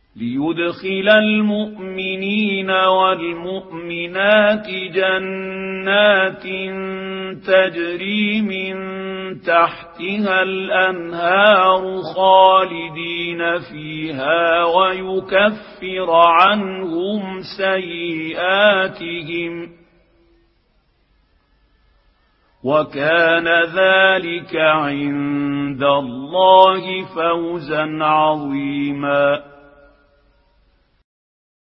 ليدخل المؤمنين والمؤمنات جنات تجري من تحتها الأنهار خالدين فيها ويكفر عنهم سيئاتهم، وكان ذلك عند الله فوزا عظيما.